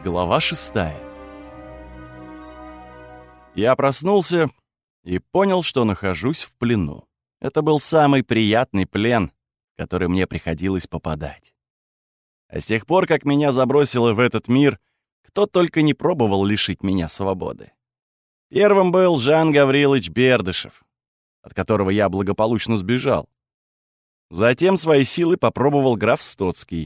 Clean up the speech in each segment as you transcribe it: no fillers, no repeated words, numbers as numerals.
Глава 6. Я проснулся и понял, что нахожусь в плену. Это был самый приятный плен, в который мне приходилось попадать. А с тех пор, как меня забросило в этот мир, кто только не пробовал лишить меня свободы. Первым был Жан Гаврилович Бердышев, от которого я благополучно сбежал. Затем свои силы попробовал граф Стоцкий,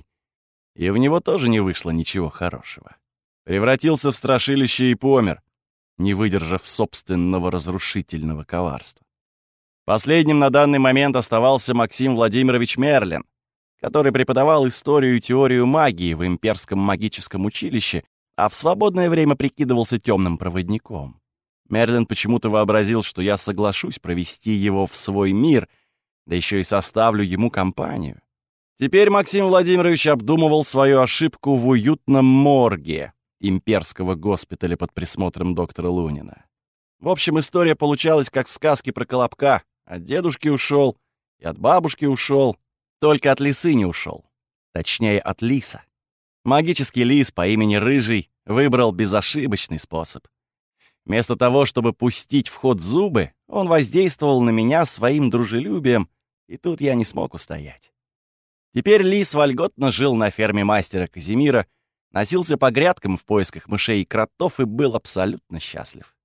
и в него тоже не вышло ничего хорошего. Превратился в страшилище и помер, не выдержав собственного разрушительного коварства. Последним на данный момент оставался Максим Владимирович Мерлин, который преподавал историю и теорию магии в Имперском магическом училище, а в свободное время прикидывался темным проводником. Мерлин почему-то вообразил, что я соглашусь провести его в свой мир, да еще и составлю ему компанию. Теперь Максим Владимирович обдумывал свою ошибку в уютном морге Имперского госпиталя под присмотром доктора Лунина. В общем, история получалась как в сказке про Колобка. От дедушки ушел и от бабушки ушел, только от лисы не ушел. Точнее, от лиса. Магический лис по имени Рыжий выбрал безошибочный способ. Вместо того, чтобы пустить в ход зубы, он воздействовал на меня своим дружелюбием, и тут я не смог устоять. Теперь лис вольготно жил на ферме мастера Казимира, носился по грядкам в поисках мышей и кротов и был абсолютно счастлив.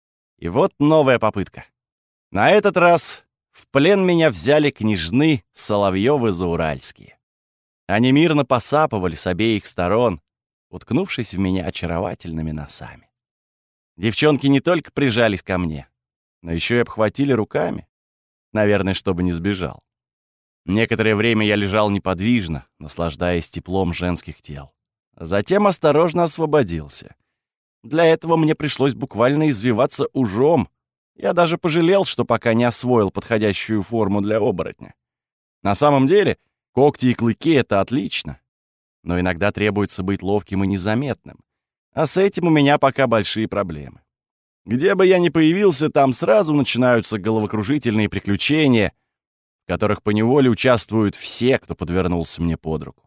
И вот новая попытка. На этот раз в плен меня взяли княжны Соловьёвы-Зауральские. Они мирно посапывали с обеих сторон, уткнувшись в меня очаровательными носами. Девчонки не только прижались ко мне, но еще и обхватили руками, наверное, чтобы не сбежал. Некоторое время я лежал неподвижно, наслаждаясь теплом женских тел. Затем осторожно освободился. Для этого мне пришлось буквально извиваться ужом. Я даже пожалел, что пока не освоил подходящую форму для оборотня. На самом деле, когти и клыки — это отлично. Но иногда требуется быть ловким и незаметным. А с этим у меня пока большие проблемы. Где бы я ни появился, там сразу начинаются головокружительные приключения, в которых поневоле участвуют все, кто подвернулся мне под руку.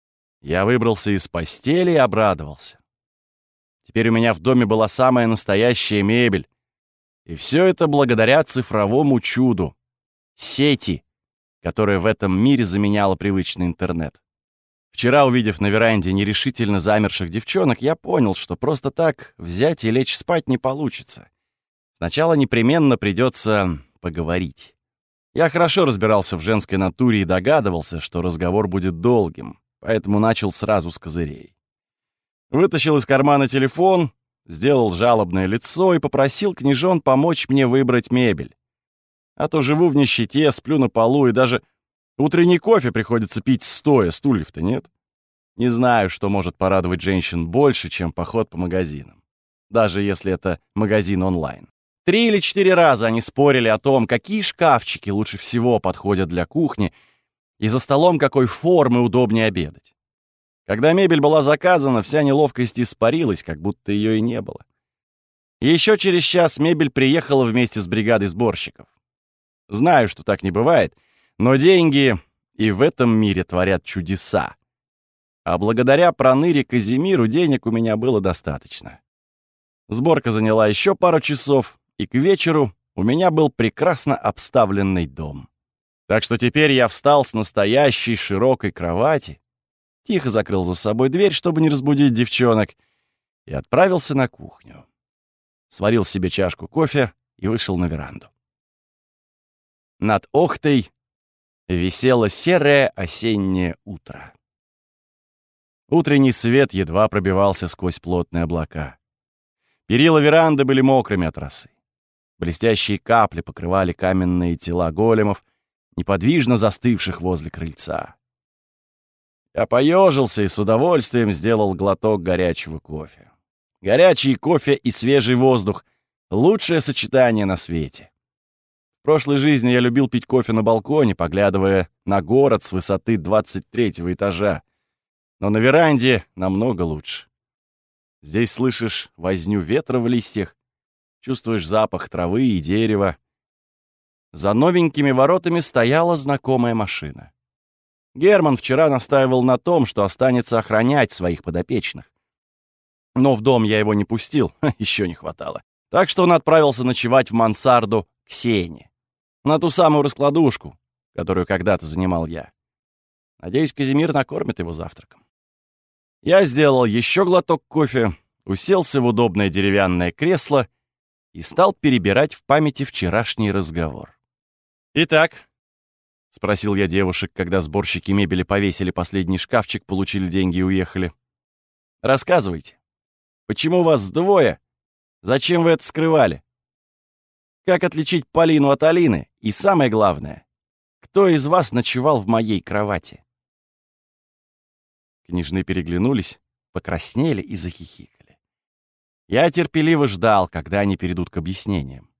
Я выбрался из постели и обрадовался. Теперь у меня в доме была самая настоящая мебель. И все это благодаря цифровому чуду — сети, которая в этом мире заменяла привычный интернет. Вчера, увидев на веранде нерешительно замерших девчонок, я понял, что просто так взять и лечь спать не получится. Сначала непременно придется поговорить. Я хорошо разбирался в женской натуре и догадывался, что разговор будет долгим, поэтому начал сразу с козырей. Вытащил из кармана телефон, сделал жалобное лицо и попросил княжон помочь мне выбрать мебель. А то живу в нищете, сплю на полу, и даже утренний кофе приходится пить стоя, стульев-то нет. Не знаю, что может порадовать женщин больше, чем поход по магазинам. Даже если это магазин онлайн. 3 или 4 раза они спорили о том, какие шкафчики лучше всего подходят для кухни, и за столом какой формы удобнее обедать. Когда мебель была заказана, вся неловкость испарилась, как будто ее и не было. Еще через час мебель приехала вместе с бригадой сборщиков. Знаю, что так не бывает, но деньги и в этом мире творят чудеса. А благодаря проныре Казимиру денег у меня было достаточно. Сборка заняла еще пару часов, и к вечеру у меня был прекрасно обставленный дом. Так что теперь я встал с настоящей широкой кровати, тихо закрыл за собой дверь, чтобы не разбудить девчонок, и отправился на кухню. Сварил себе чашку кофе и вышел на веранду. Над Охтой висело серое осеннее утро. Утренний свет едва пробивался сквозь плотные облака. Перила веранды были мокрыми от росы. Блестящие капли покрывали каменные тела големов, неподвижно застывших возле крыльца. Я поежился и с удовольствием сделал глоток горячего кофе. Горячий кофе и свежий воздух — лучшее сочетание на свете. В прошлой жизни я любил пить кофе на балконе, поглядывая на город с высоты 23-го этажа. Но на веранде намного лучше. Здесь слышишь возню ветра в листьях, чувствуешь запах травы и дерева. За новенькими воротами стояла знакомая машина. Герман вчера настаивал на том, что останется охранять своих подопечных. Но в дом я его не пустил, еще не хватало. Так что он отправился ночевать в мансарду к Сене. На ту самую раскладушку, которую когда-то занимал я. Надеюсь, Казимир накормит его завтраком. Я сделал еще глоток кофе, уселся в удобное деревянное кресло и стал перебирать в памяти вчерашний разговор. «Итак», — спросил я девушек, когда сборщики мебели повесили последний шкафчик, получили деньги и уехали. «Рассказывайте, почему вас двое? Зачем вы это скрывали? Как отличить Полину от Алины? И самое главное, кто из вас ночевал в моей кровати?» Княжны переглянулись, покраснели и захихикали. Я терпеливо ждал, когда они перейдут к объяснениям.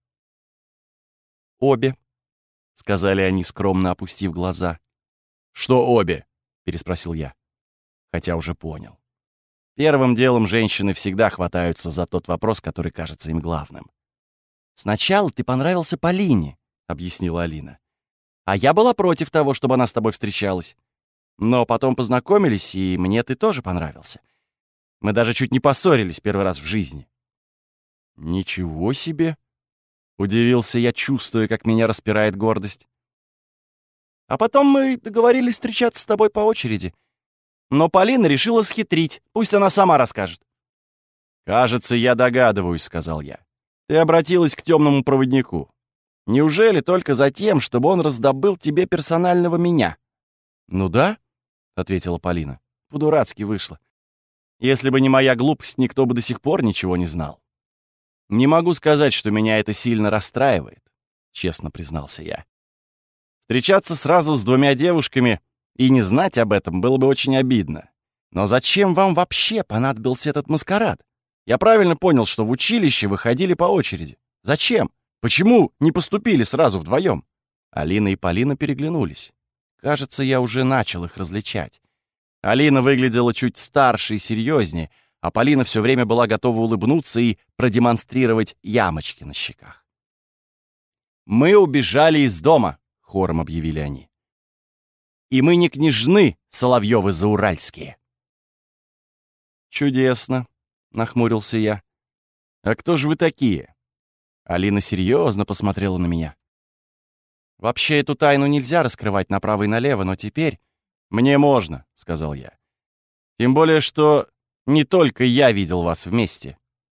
«Обе», — сказали они, скромно опустив глаза. «Что обе?» — переспросил я, хотя уже понял. Первым делом женщины всегда хватаются за тот вопрос, который кажется им главным. «Сначала ты понравился Полине», — объяснила Алина. «А я была против того, чтобы она с тобой встречалась. Но потом познакомились, и мне ты тоже понравился. Мы даже чуть не поссорились первый раз в жизни». «Ничего себе!» — удивился я, чувствуя, как меня распирает гордость. «А потом мы договорились встречаться с тобой по очереди. Но Полина решила схитрить, пусть она сама расскажет». «Кажется, я догадываюсь», — сказал я. «Ты обратилась к темному проводнику. Неужели только за тем, чтобы он раздобыл тебе персонального меня?» «Ну да», — ответила Полина. «По-дурацки вышло. Если бы не моя глупость, никто бы до сих пор ничего не знал. Не могу сказать, что меня это сильно расстраивает», — честно признался я. «Встречаться сразу с двумя девушками и не знать об этом было бы очень обидно. Но зачем вам вообще понадобился этот маскарад? Я правильно понял, что в училище вы ходили по очереди. Зачем? Почему не поступили сразу вдвоем?» Алина и Полина переглянулись. Кажется, я уже начал их различать. Алина выглядела чуть старше и серьезнее, а Полина все время была готова улыбнуться и продемонстрировать ямочки на щеках. «Мы убежали из дома», — хором объявили они. «И мы не княжны Соловьёвы-Зауральские». «Чудесно», — нахмурился я. «А кто же вы такие?» Алина серьезно посмотрела на меня. «Вообще эту тайну нельзя раскрывать направо и налево, но теперь...» «Мне можно», — сказал я. «Тем более, что не только я видел вас вместе».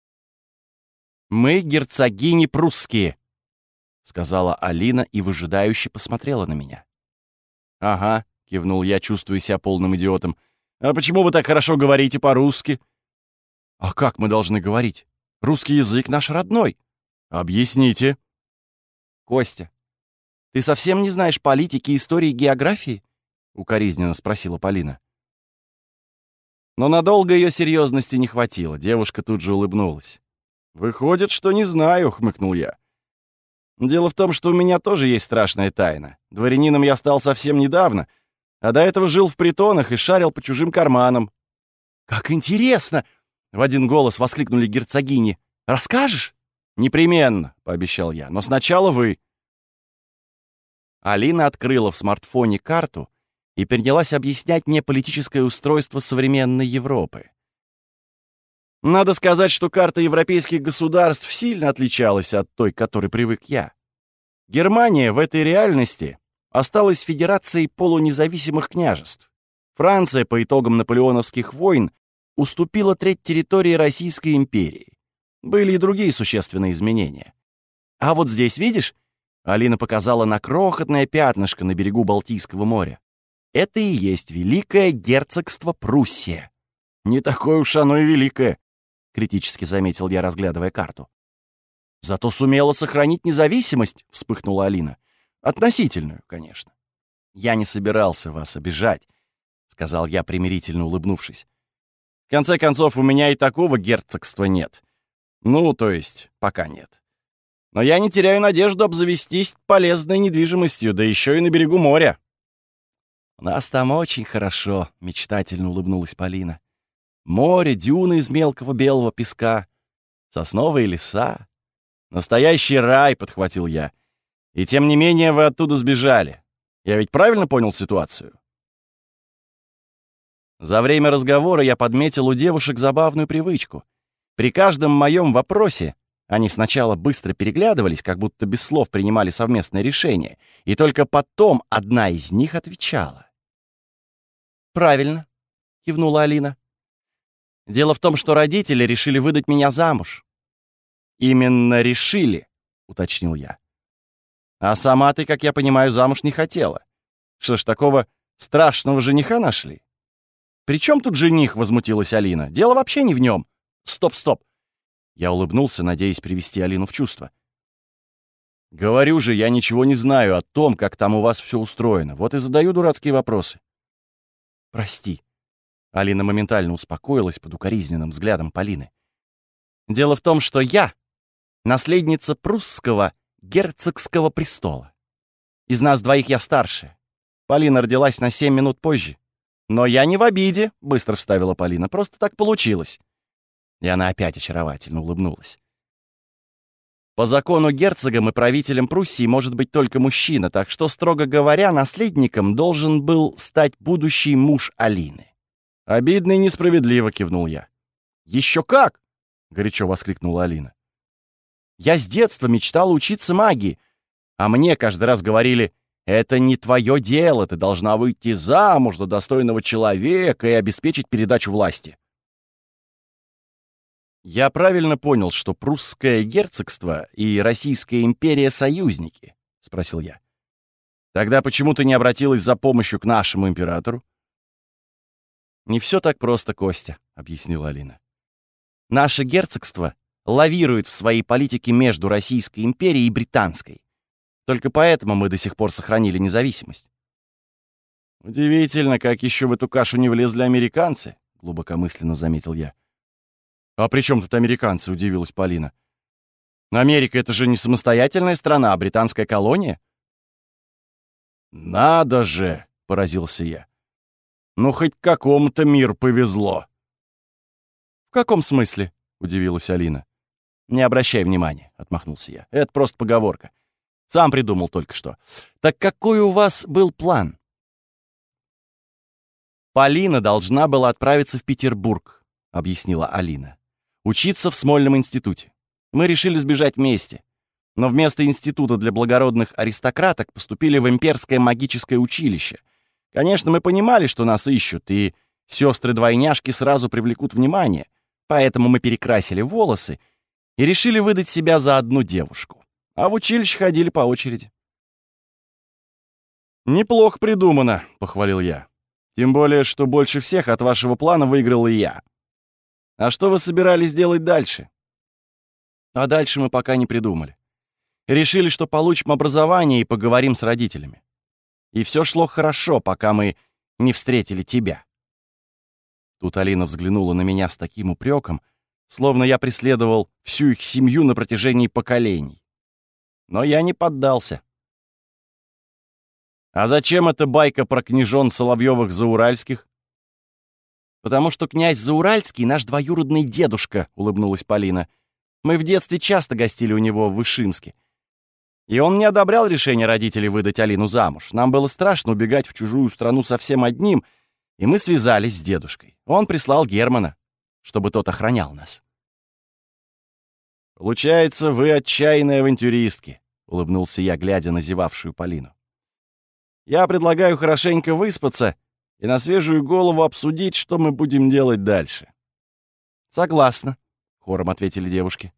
«Мы герцогини прусские», — сказала Алина и выжидающе посмотрела на меня. «Ага», — кивнул я, чувствуя себя полным идиотом. «А почему вы так хорошо говорите по-русски?» «А как мы должны говорить? Русский язык наш родной. Объясните». «Костя, ты совсем не знаешь политики, истории, географии?» — укоризненно спросила Полина. Но надолго ее серьезности не хватило. Девушка тут же улыбнулась. «Выходит, что не знаю», — хмыкнул я. «Дело в том, что у меня тоже есть страшная тайна. Дворянином я стал совсем недавно, а до этого жил в притонах и шарил по чужим карманам». «Как интересно!» — в один голос воскликнули герцогини. «Расскажешь?» «Непременно», — пообещал я, — «но сначала вы». Алина открыла в смартфоне карту и принялась объяснять мне политическое устройство современной Европы. Надо сказать, что карта европейских государств сильно отличалась от той, к которой привык я. Германия в этой реальности осталась федерацией полунезависимых княжеств. Франция по итогам наполеоновских войн уступила треть территории Российской империи. Были и другие существенные изменения. А вот здесь, видишь, Алина показала на крохотное пятнышко на берегу Балтийского моря. Это и есть Великое герцогство Пруссия. Не такое уж оно и великое, критически заметил я, разглядывая карту. Зато сумела сохранить независимость, вспыхнула Алина. Относительную, конечно. Я не собирался вас обижать, сказал я, примирительно улыбнувшись. В конце концов, у меня и такого герцогства нет. Ну, то есть, пока нет. Но я не теряю надежду обзавестись полезной недвижимостью, да еще и на берегу моря. «У нас там очень хорошо», — мечтательно улыбнулась Полина. «Море, дюны из мелкого белого песка, сосновые леса. Настоящий рай», — подхватил я. «И тем не менее вы оттуда сбежали. Я ведь правильно понял ситуацию?» За время разговора я подметил у девушек забавную привычку. При каждом моем вопросе они сначала быстро переглядывались, как будто без слов принимали совместное решение, и только потом одна из них отвечала. «Правильно», — кивнула Алина. «Дело в том, что родители решили выдать меня замуж». «Именно решили», — уточнил я. «А сама ты, как я понимаю, замуж не хотела. Что ж, такого страшного жениха нашли?» «При чем тут жених?» — возмутилась Алина. «Дело вообще не в нем. Стоп, стоп!» Я улыбнулся, надеясь привести Алину в чувство. «Говорю же, я ничего не знаю о том, как там у вас все устроено. Вот и задаю дурацкие вопросы». «Прости». Алина моментально успокоилась под укоризненным взглядом Полины. «Дело в том, что я наследница прусского герцогского престола. Из нас двоих я старшая. Полина родилась на 7 минут позже. Но я не в обиде», — быстро вставила Полина. «Просто так получилось». И она опять очаровательно улыбнулась. «По закону герцогом и правителем Пруссии может быть только мужчина, так что, строго говоря, наследником должен был стать будущий муж Алины». «Обидно и несправедливо», — кивнул я. «Еще как!» — горячо воскликнула Алина. «Я с детства мечтала учиться магии, а мне каждый раз говорили: это не твое дело, ты должна выйти замуж за достойного человека и обеспечить передачу власти». «Я правильно понял, что прусское герцогство и Российская империя — союзники?» — спросил я. «Тогда почему ты не обратилась за помощью к нашему императору?» «Не все так просто, Костя», — объяснила Алина. «Наше герцогство лавирует в своей политике между Российской империей и Британской. Только поэтому мы до сих пор сохранили независимость». «Удивительно, как еще в эту кашу не влезли американцы», — глубокомысленно заметил я. «А при чем тут американцы?» — удивилась Полина. «Америка — это же не самостоятельная страна, а британская колония». «Надо же!» — поразился я. «Ну, хоть какому-то миру повезло». «В каком смысле?» — удивилась Алина. «Не обращай внимания», — отмахнулся я. «Это просто поговорка. Сам придумал только что. Так какой у вас был план?» «Полина должна была отправиться в Петербург», — объяснила Алина. «Учиться в Смольном институте. Мы решили сбежать вместе. Но вместо института для благородных аристократок поступили в имперское магическое училище. Конечно, мы понимали, что нас ищут, и сестры-двойняшки сразу привлекут внимание, поэтому мы перекрасили волосы и решили выдать себя за одну девушку. А в училище ходили по очереди». «Неплохо придумано», — похвалил я. «Тем более, что больше всех от вашего плана выиграл и я. А что вы собирались делать дальше?» «А дальше мы пока не придумали. Решили, что получим образование и поговорим с родителями. И все шло хорошо, пока мы не встретили тебя». Тут Алина взглянула на меня с таким упреком, словно я преследовал всю их семью на протяжении поколений. Но я не поддался. «А зачем эта байка про княжон Соловьёвых-Зауральских?» «Потому что князь Зауральский — наш двоюродный дедушка», — улыбнулась Полина. «Мы в детстве часто гостили у него в Вышимске. И он не одобрял решение родителей выдать Алину замуж. Нам было страшно убегать в чужую страну совсем одним, и мы связались с дедушкой. Он прислал Германа, чтобы тот охранял нас». «Получается, вы отчаянные авантюристки», — улыбнулся я, глядя на зевавшую Полину. «Я предлагаю хорошенько выспаться и на свежую голову обсудить, что мы будем делать дальше». «Согласна», — хором ответили девушки.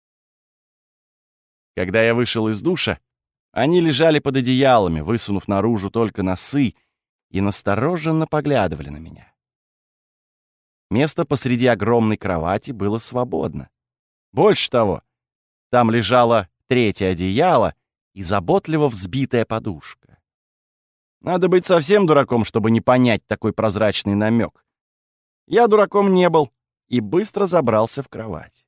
Когда я вышел из душа, они лежали под одеялами, высунув наружу только носы, и настороженно поглядывали на меня. Место посреди огромной кровати было свободно. Больше того, там лежало третье одеяло и заботливо взбитая подушка. Надо быть совсем дураком, чтобы не понять такой прозрачный намек. Я дураком не был и быстро забрался в кровать.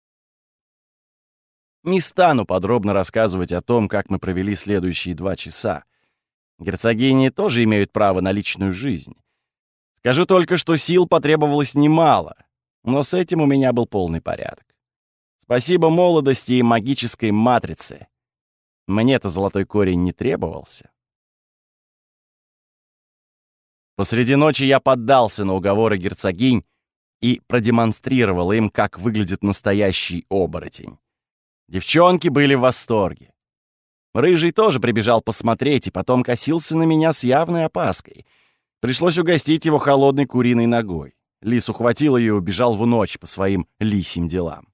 Не стану подробно рассказывать о том, как мы провели следующие 2 часа. Герцогини тоже имеют право на личную жизнь. Скажу только, что сил потребовалось немало, но с этим у меня был полный порядок. Спасибо молодости и магической матрице. Мне-то золотой корень не требовался. Посреди ночи я поддался на уговоры герцогинь и продемонстрировал им, как выглядит настоящий оборотень. Девчонки были в восторге. Рыжий тоже прибежал посмотреть и потом косился на меня с явной опаской. Пришлось угостить его холодной куриной ногой. Лис ухватил ее и убежал в ночь по своим лисьим делам.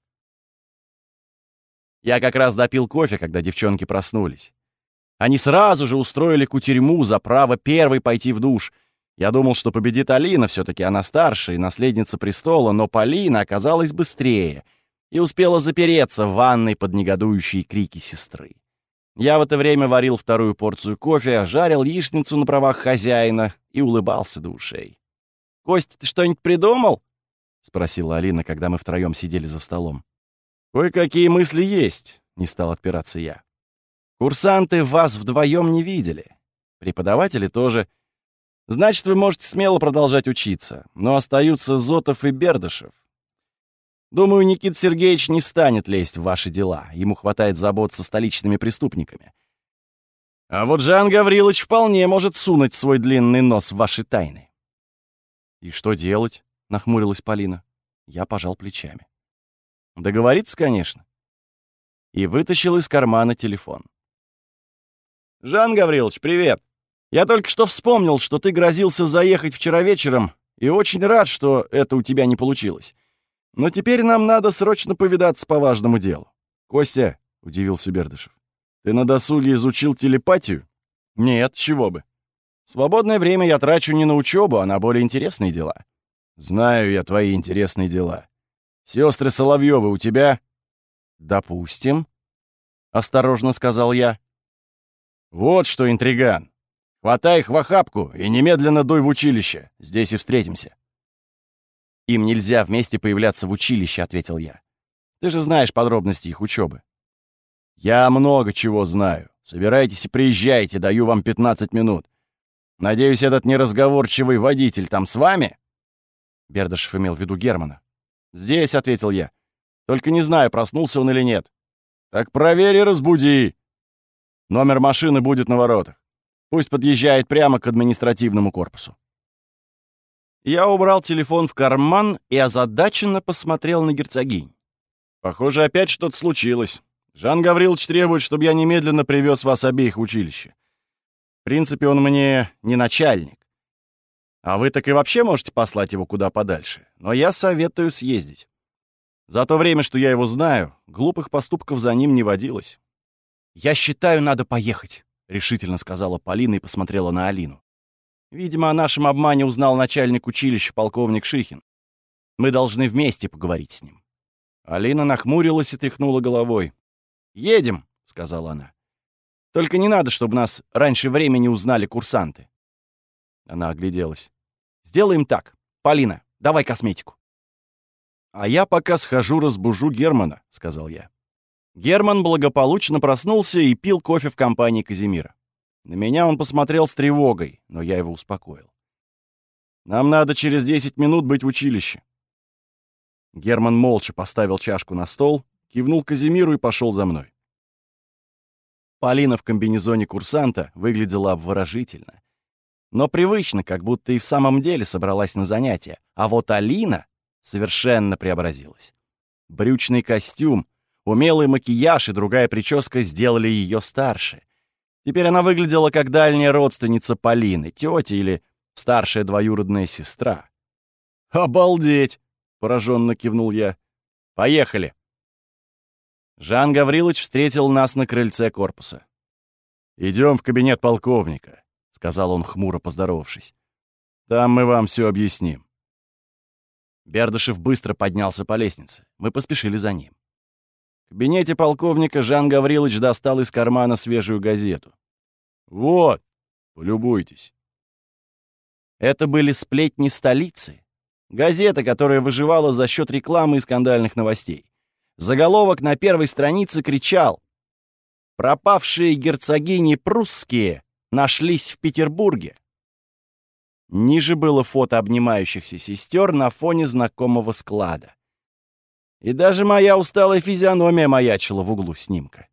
Я как раз допил кофе, когда девчонки проснулись. Они сразу же устроили кутерьму за право первой пойти в душ. Я думал, что победит Алина, все-таки она старше и наследница престола, но Полина оказалась быстрее и успела запереться в ванной под негодующие крики сестры. Я в это время варил вторую порцию кофе, жарил яичницу на правах хозяина и улыбался до ушей. «Костя, ты что-нибудь придумал?» — спросила Алина, когда мы втроем сидели за столом. «Кое-какие мысли есть», — не стал отпираться я. «Курсанты вас вдвоем не видели. Преподаватели тоже. Значит, вы можете смело продолжать учиться, но остаются Зотов и Бердышев. Думаю, Никита Сергеевич не станет лезть в ваши дела. Ему хватает забот со столичными преступниками. А вот Жан Гаврилович вполне может сунуть свой длинный нос в ваши тайны». «И что делать?» — нахмурилась Полина. Я пожал плечами. «Договориться, конечно». И вытащил из кармана телефон. «Жан Гаврилович, привет! Я только что вспомнил, что ты грозился заехать вчера вечером, и очень рад, что это у тебя не получилось. Но теперь нам надо срочно повидаться по важному делу». «Костя», — удивился Бердышев, — «ты на досуге изучил телепатию?» «Нет, чего бы. Свободное время я трачу не на учебу, а на более интересные дела». «Знаю я твои интересные дела. Сестры Соловьёвы у тебя?» «Допустим», — осторожно сказал я. «Вот что, интриган. Хватай их в охапку и немедленно дуй в училище. Здесь и встретимся». «Им нельзя вместе появляться в училище», — ответил я. «Ты же знаешь подробности их учебы». «Я много чего знаю. Собирайтесь и приезжайте, даю вам 15 минут. Надеюсь, этот неразговорчивый водитель там с вами?» Бердышев имел в виду Германа. «Здесь», — ответил я. «Только не знаю, проснулся он или нет». «Так проверь и разбуди. Номер машины будет на воротах. Пусть подъезжает прямо к административному корпусу». Я убрал телефон в карман и озадаченно посмотрел на герцогинь. «Похоже, опять что-то случилось. Жан Гаврилович требует, чтобы я немедленно привез вас обеих в училище. В принципе, он мне не начальник. А вы так и вообще можете послать его куда подальше. Но я советую съездить. За то время, что я его знаю, глупых поступков за ним не водилось». «Я считаю, надо поехать», — решительно сказала Полина и посмотрела на Алину. «Видимо, о нашем обмане узнал начальник училища полковник Шихин. Мы должны вместе поговорить с ним». Алина нахмурилась и тряхнула головой. «Едем», — сказала она. «Только не надо, чтобы нас раньше времени узнали курсанты». Она огляделась. «Сделаем так. Полина, давай косметику». «А я пока схожу разбужу Германа», — сказал я. Герман благополучно проснулся и пил кофе в компании Казимира. На меня он посмотрел с тревогой, но я его успокоил. «Нам надо через 10 минут быть в училище». Герман молча поставил чашку на стол, кивнул Казимиру и пошел за мной. Полина в комбинезоне курсанта выглядела обворожительно. Но привычно, как будто и в самом деле собралась на занятия. А вот Алина совершенно преобразилась. Брючный костюм, умелый макияж и другая прическа сделали ее старше. Теперь она выглядела как дальняя родственница Полины, тетя или старшая двоюродная сестра. «Обалдеть!» — пораженно кивнул я. «Поехали!» Жан Гаврилович встретил нас на крыльце корпуса. «Идем в кабинет полковника», — сказал он, хмуро поздоровавшись. «Там мы вам все объясним». Бердышев быстро поднялся по лестнице. Мы поспешили за ним. В кабинете полковника Жан Гаврилович достал из кармана свежую газету. «Вот, полюбуйтесь». Это были «Сплетни столицы». Газета, которая выживала за счет рекламы и скандальных новостей. Заголовок на первой странице кричал: «Пропавшие герцогини прусские нашлись в Петербурге». Ниже было фото обнимающихся сестер на фоне знакомого склада. И даже моя усталая физиономия маячила в углу снимка.